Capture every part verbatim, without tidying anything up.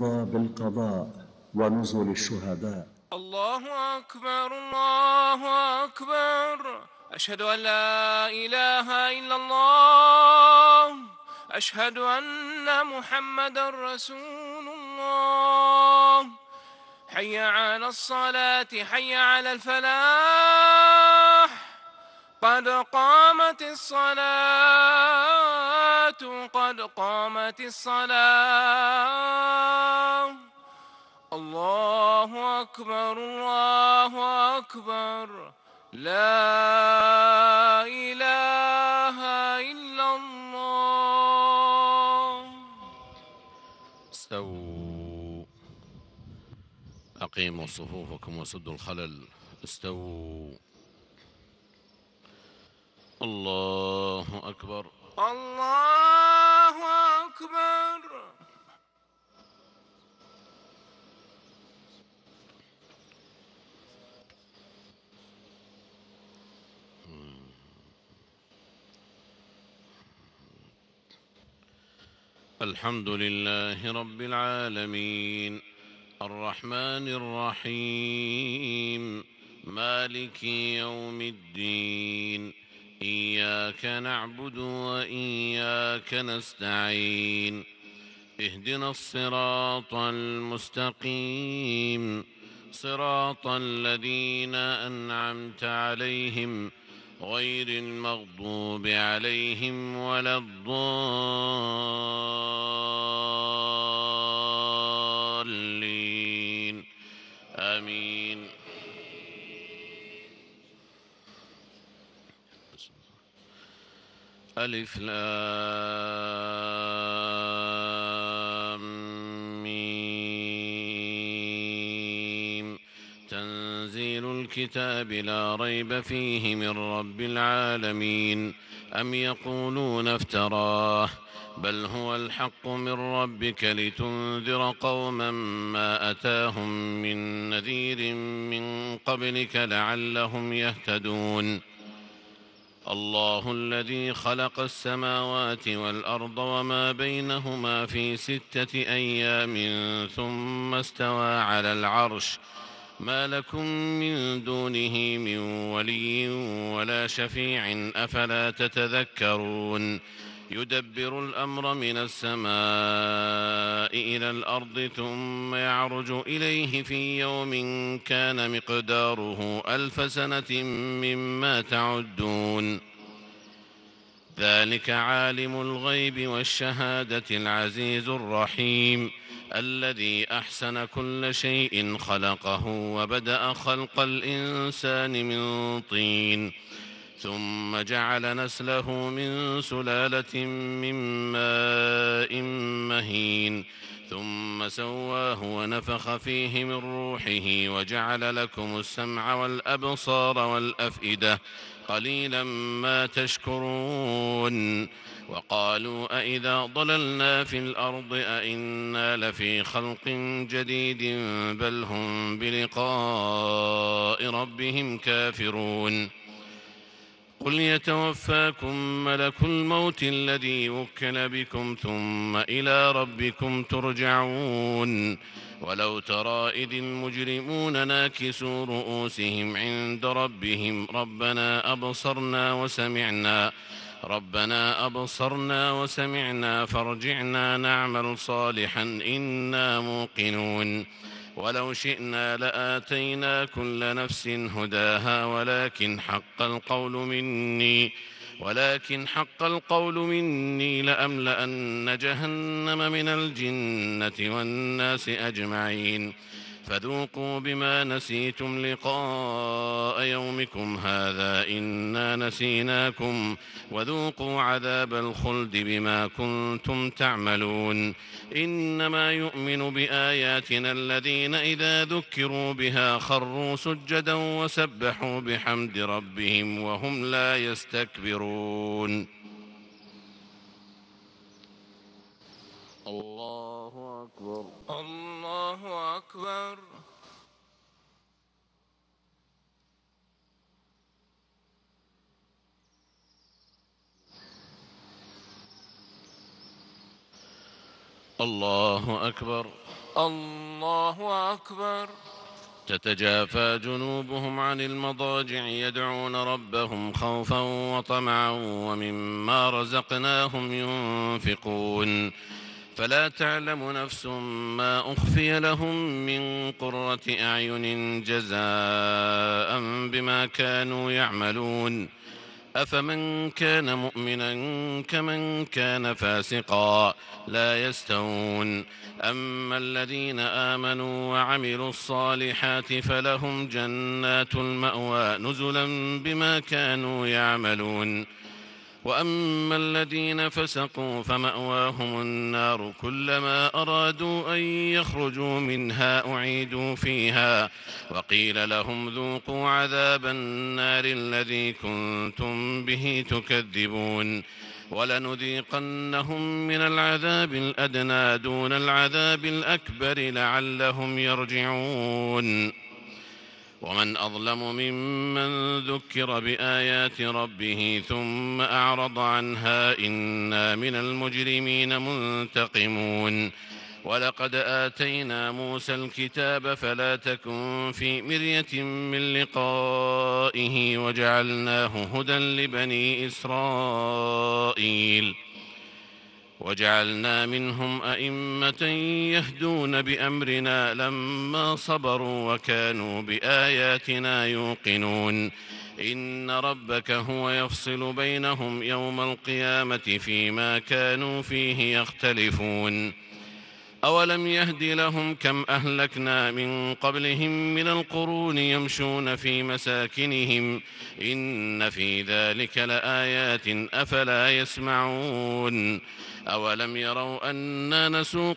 الرضا بالقضاء ونزول الشهداء. الله أكبر الله أكبر، أشهد أن لا إله إلا الله، أشهد أن محمدا رسول الله. حي على الصلاة حي على الفلاح، قد قامت الصلاة قد قامت الصلاة. الله أكبر الله أكبر، لا إله إلا الله. استووا، أقيموا صفوفكم وسدوا الخلل. استووا. الله أكبر الله أكبر. الحمد لله رب العالمين، الرحمن الرحيم، مالك يوم الدين. إياك نعبد وإياك نستعين، اهدنا الصراط المستقيم، صراط الذين أنعمت عليهم غير المغضوب عليهم ولا الضالين. آمين. ألف لام ميم. تنزيل الكتاب لا ريب فيه من رب العالمين. أم يقولون افتراه، بل هو الحق من ربك لتنذر قوما ما أتاهم من نذير من قبلك لعلهم يهتدون. الله الذي خلق السماوات والأرض وما بينهما في ستة أيام ثم استوى على العرش، ما لكم من دونه من ولي ولا شفيع أفلا تتذكرون. يدبر الأمر من السماء إلى الأرض ثم يعرج إليه في يوم كان مقداره ألف سنة مما تعدون. ذلك عالم الغيب والشهادة العزيز الرحيم، الذي أحسن كل شيء خلقه وبدأ خلق الإنسان من طين، ثم جعل نسله من سلالة من ماء مهين، ثم سواه ونفخ فيه من روحه وجعل لكم السمع والأبصار والأفئدة، قليلا ما تشكرون. وقالوا أإذا ضللنا في الأرض أإنا لفي خلق جديد بل هم بلقاء ربهم كافرون. قل يتوفاكم ملك الموت الذي وكل بكم ثم إلى ربكم ترجعون. ولو ترى إذ المجرمون ناكسوا رؤوسهم عند ربهم ربنا أبصرنا وسمعنا ربنا أبصرنا وسمعنا فارجعنا نعمل صالحا إنا موقنون. ولو شئنا لآتينا كل نفس هداها ولكن حق القول مني ولكن حق القول مني لأملأن جهنم من الجنة والناس أجمعين. فذوقوا بما نسيتم لقاء يومكم هذا إنا نسيناكم وذوقوا عذاب الخلد بما كنتم تعملون. إنما يؤمن بآياتنا الذين إذا ذكروا بها خروا سجدا وسبحوا بحمد ربهم وهم لا يستكبرون. الله أكبر الله أكبر. الله أكبر. الله أكبر. تتجافى جنوبهم عن المضاجع يدعون ربهم خوفا وطمعا ومما رزقناهم ينفقون فلا تعلم نفس ما أخفي لهم من قرة أعين جزاء بما كانوا يعملون أفمن كان مؤمنا كمن كان فاسقا لا يستوون أما الذين آمنوا وعملوا الصالحات فلهم جنات المأوى نزلا بما كانوا يعملون وأما الذين فسقوا فمأواهم النار كلما أرادوا أن يخرجوا منها أعيدوا فيها وقيل لهم ذوقوا عذاب النار الذي كنتم به تكذبون ولنذيقنهم من العذاب الأدنى دون العذاب الأكبر لعلهم يرجعون ومن أظلم ممن ذكر بآيات ربه ثم أعرض عنها إنا من المجرمين منتقمون ولقد آتينا موسى الكتاب فلا تكن في مرية من لقائه وجعلناه هدى لبني إسرائيل وجعلنا منهم أئمة يهدون بأمرنا لما صبروا وكانوا بآياتنا يوقنون إن ربك هو يفصل بينهم يوم القيامة فيما كانوا فيه يختلفون أولم يهد لهم كم أهلكنا من قبلهم من القرون يمشون في مساكنهم إن في ذلك لآيات أفلا يسمعون أولم يروا أنا نسوق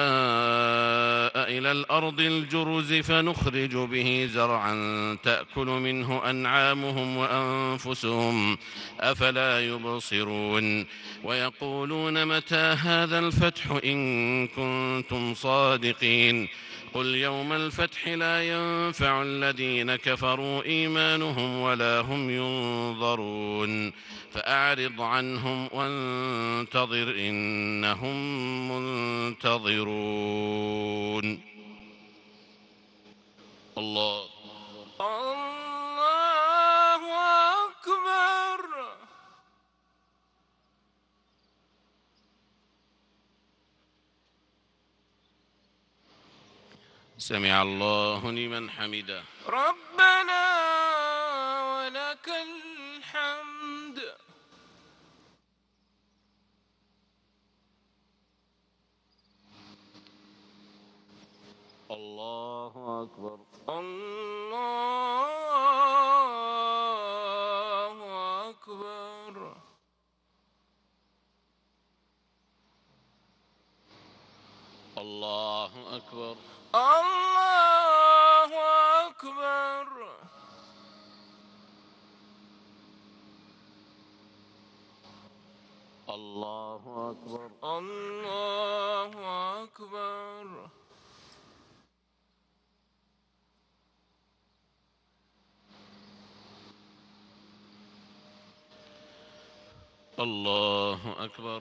الماء إلى الأرض الجرز فنخرج به زرعا تأكل منه أنعامهم وأنفسهم أفلا يبصرون ويقولون متى هذا الفتح إن كنتم صادقين قل يوم الفتح لا ينفع الذين كفروا إيمانهم ولا هم ينظرون فأعرض عنهم وانتظر إنهم منتظرون. الله الله أكبر. سمع الله لمن حمده. ربنا ولك الحمد. الله أكبر. الله أكبر. الله أكبر. الله أكبر. الله أكبر. الله أكبر. الله أكبر.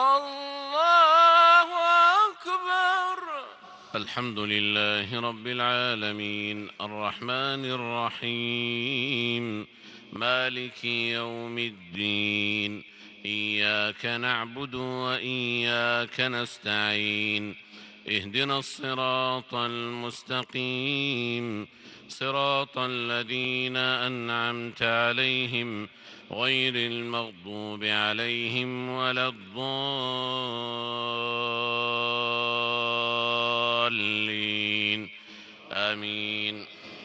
الله أكبر. الحمد لله رب العالمين الرحمن الرحيم مالك يوم الدين إياك نعبد وإياك نستعين اهدنا الصراط المستقيم صراط الذين أنعمت عليهم غير المغضوب عليهم ولا الضالين آمين.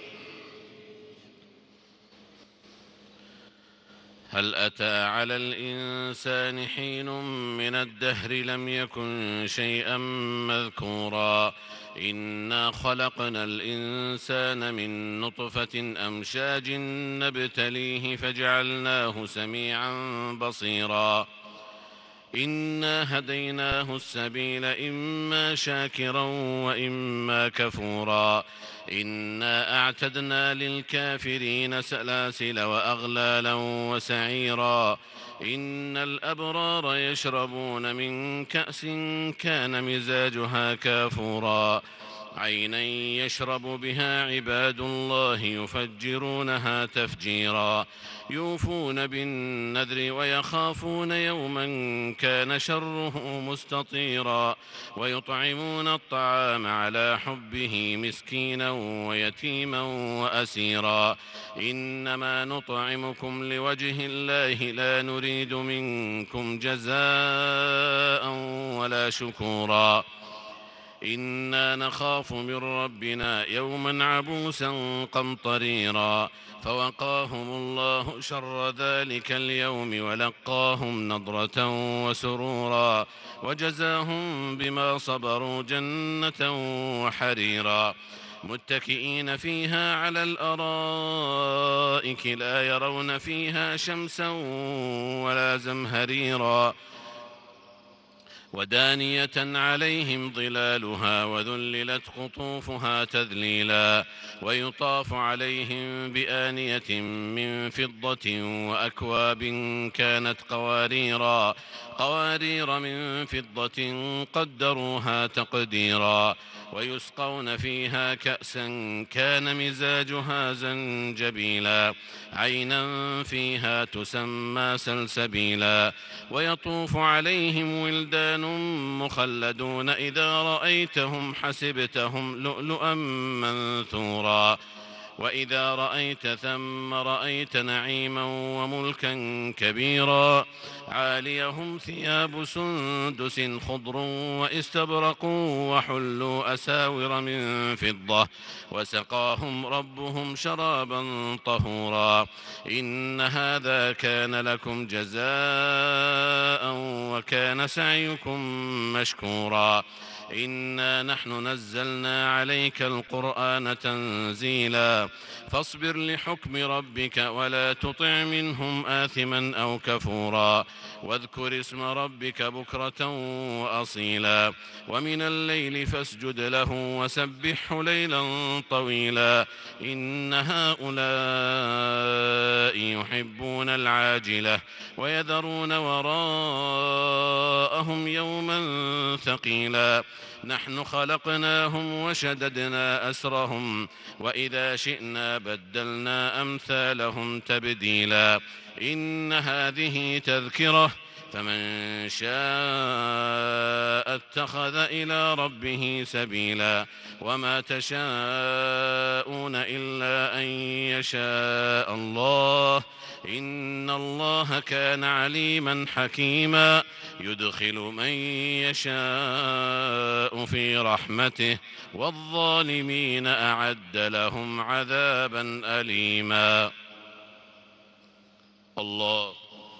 هل أتى على الإنسان حين من الدهر لم يكن شيئا مذكورا إنا خلقنا الإنسان من نطفة أمشاج نبتليه فجعلناه سميعا بصيرا إنا هديناه السبيل إما شاكرا وإما كفورا إنا أعتدنا للكافرين سلاسل وأغلالا وسعيرا إن الأبرار يشربون من كأس كان مزاجها كافورا عينا يشرب بها عباد الله يفجرونها تفجيرا يوفون بالنذر ويخافون يوما كان شره مستطيرا ويطعمون الطعام على حبه مسكينا ويتيما وأسيرا إنما نطعمكم لوجه الله لا نريد منكم جزاء ولا شكورا إنا نخاف من ربنا يوما عبوسا قمطريرا فوقاهم الله شر ذلك اليوم ولقاهم نضرة وسرورا وجزاهم بما صبروا جنة وحريرا متكئين فيها على الأرائك لا يرون فيها شمسا ولا زمهريرا ودانية عليهم ظلالها وذللت قطوفها تذليلا ويطاف عليهم بآنية من فضة وأكواب كانت قواريرا قوارير من فضة قدروها تقديرا ويسقون فيها كأسا كان مزاجها زنجبيلا عينا فيها تسمى سلسبيلا ويطوف عليهم ولدان مخلدون إذا رأيتهم حسبتهم لؤلؤا منثورا وإذا رأيت ثم رأيت نعيما وملكا كبيرا عاليهم ثياب سندس خضر واستبرق وحلوا أساور من فضة وسقاهم ربهم شرابا طهورا إن هذا كان لكم جزاء وكان سعيكم مشكورا إنا نحن نزلنا عليك القرآن تنزيلا فاصبر لحكم ربك ولا تطع منهم آثما أو كفورا واذكر اسم ربك بكرة وأصيلا ومن الليل فاسجد له وسبحه ليلا طويلا إن هؤلاء يحبون العاجلة ويذرون وراءهم يوما ثقيلا نحن خلقناهم وشددنا أسرهم وإذا شئنا بدلنا أمثالهم تبديلا إن هذه تذكرة فمن شاء اتخذ إلى ربه سبيلا وما تشاءون إلا أن يشاء الله إن الله كان عليما حكيما يدخل من يشاء في رحمته والظالمين أعد لهم عذابا أليما. الله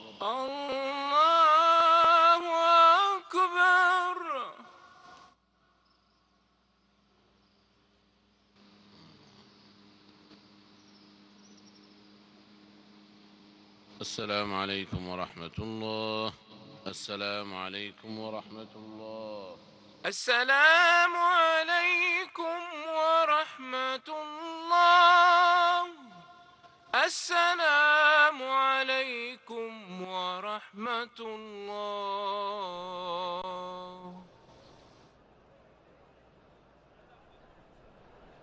الله أكبر. السلام عليكم ورحمة الله. السلام عليكم ورحمة الله. السلام عليكم ورحمة الله. السلام عليكم ورحمة الله.